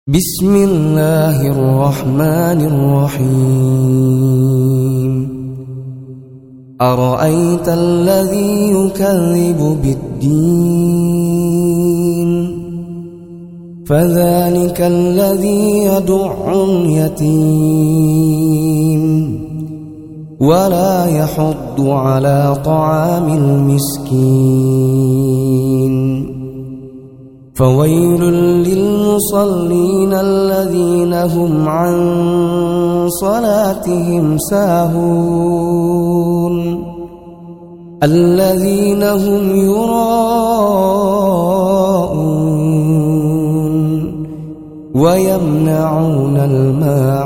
بسم الله الرحمن الرحيم أرأيت الذي يكذب بالدين فذلك الذي يدع اليتيم ولا يحض على طعام المسكين فويل للمصلين الذين هم عن صلاتهم ساهون الذين هم يراءون ويمنعون الماعون